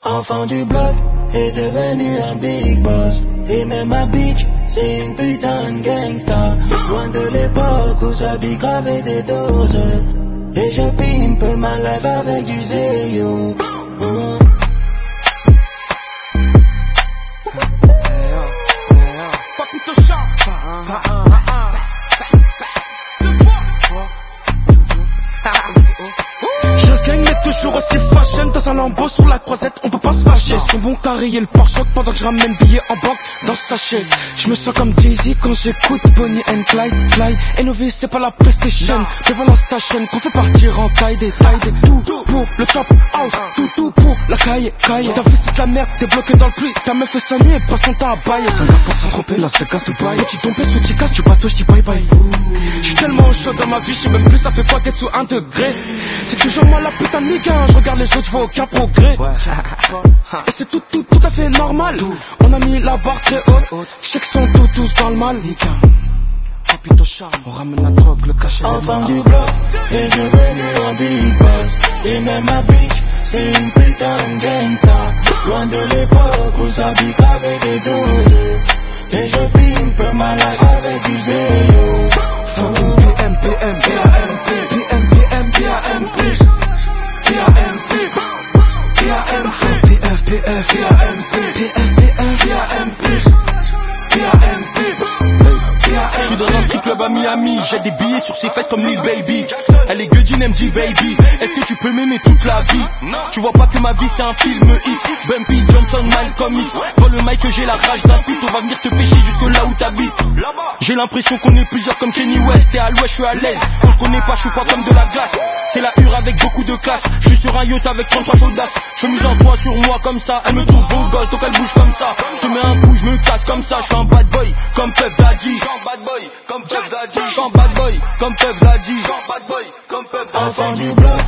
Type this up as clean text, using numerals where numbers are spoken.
Enfant du bloc est devenu un big boss. Et même ma bitch, c'est une putain de gangsta. Loin de l'époque où ça bigravait des doses. Et je pimpe ma life avec du zéyo. Papito Chat. Je gagne mais toujours aussi fashion. Dans un lambeau sur la croisette, on peut pas se fâcher. Son bon carré et le pare-choc pendant que je ramène billets en banque dans ce sachet. Je me sens comme Jay-Z quand j'écoute Bonnie and Clyde. Fly, NOV c'est pas la PlayStation. Devant la station qu'on fait partir en taille des. Tout pour le chop house, tout pour la caille. Ta vie c'est de la merde, t'es bloqué dans le pluie. Ta meuf fait s'ennuyer, passant ta baille. Sans gars pour s'en tromper, Las Vegas, Dubaï. Petit tombé sous Ticas, tu bateau, j'dis bye bye. J'suis tellement au chaud dans ma vie, j'sais même plus ça fait quoi d'être sous 1 degré. C'est toujours moi la putain de nigga, je regarde les autres, je vois aucun progrès. Et c'est tout à fait normal. On a mis la barre très haute, je sais qu'ils sont tous dans le mal. Papito Charme, on ramène la drogue, le cachet. Enfant du bloc est devenu un big boss. Et même ma bitch, c'est une putain de gangsta. Loin de l'époque où ça bigravait des doses. Et je pimpe ma life avec du zéyo. Fucking PM, PM, PAMP, PM, PM, PAMP, PAMP, PAMP, PF, PF, PAMP, PF, PF, PAMP. J'suis dans un strip club à Miami, j'ai des billets sur ses fesses comme Lil Baby. Elle est Godin MG baby, est-ce que tu peux m'aimer toute la vie? Tu vois pas que ma vie c'est un film X. Bumpy, Johnson, Malcolm X. Dans le mic j'ai la rage d'un pute, on va venir te pêcher jusque là où t'habites. J'ai l'impression qu'on est plusieurs comme Kenny West. T'es à l'ouest, j'suis à l'aise, on se connaît pas, j'suis froid comme de la glace. C'est la hure avec beaucoup de classe, j'suis sur un yacht avec 33 chaudasses. Chemise en soie sur moi comme ça, elle me trouve beau gosse donc elle bouge comme ça. Je mets un coup, j'me casse comme ça, j'suis un bad boy comme Puff Daddy. J'suis un bad boy comme Puff Daddy. J'suis un bad boy comme Puff Daddy. J'suis un bad boy comme Puff Daddy. Enfant du bloc